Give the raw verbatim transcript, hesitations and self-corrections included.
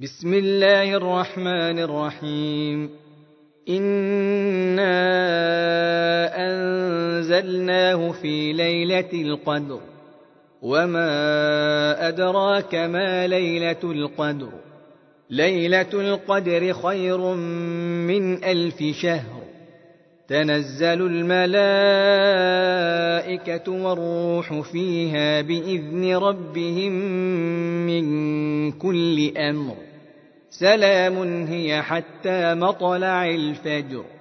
بسم الله الرحمن الرحيم. إنا أنزلناه في ليلة القدر وما أدراك ما ليلة القدر ليلة القدر خير من ألف شهر. تنزل الملائكة والروح فيها بإذن ربهم من كل أمر. سلام هي حتى مطلع الفجر.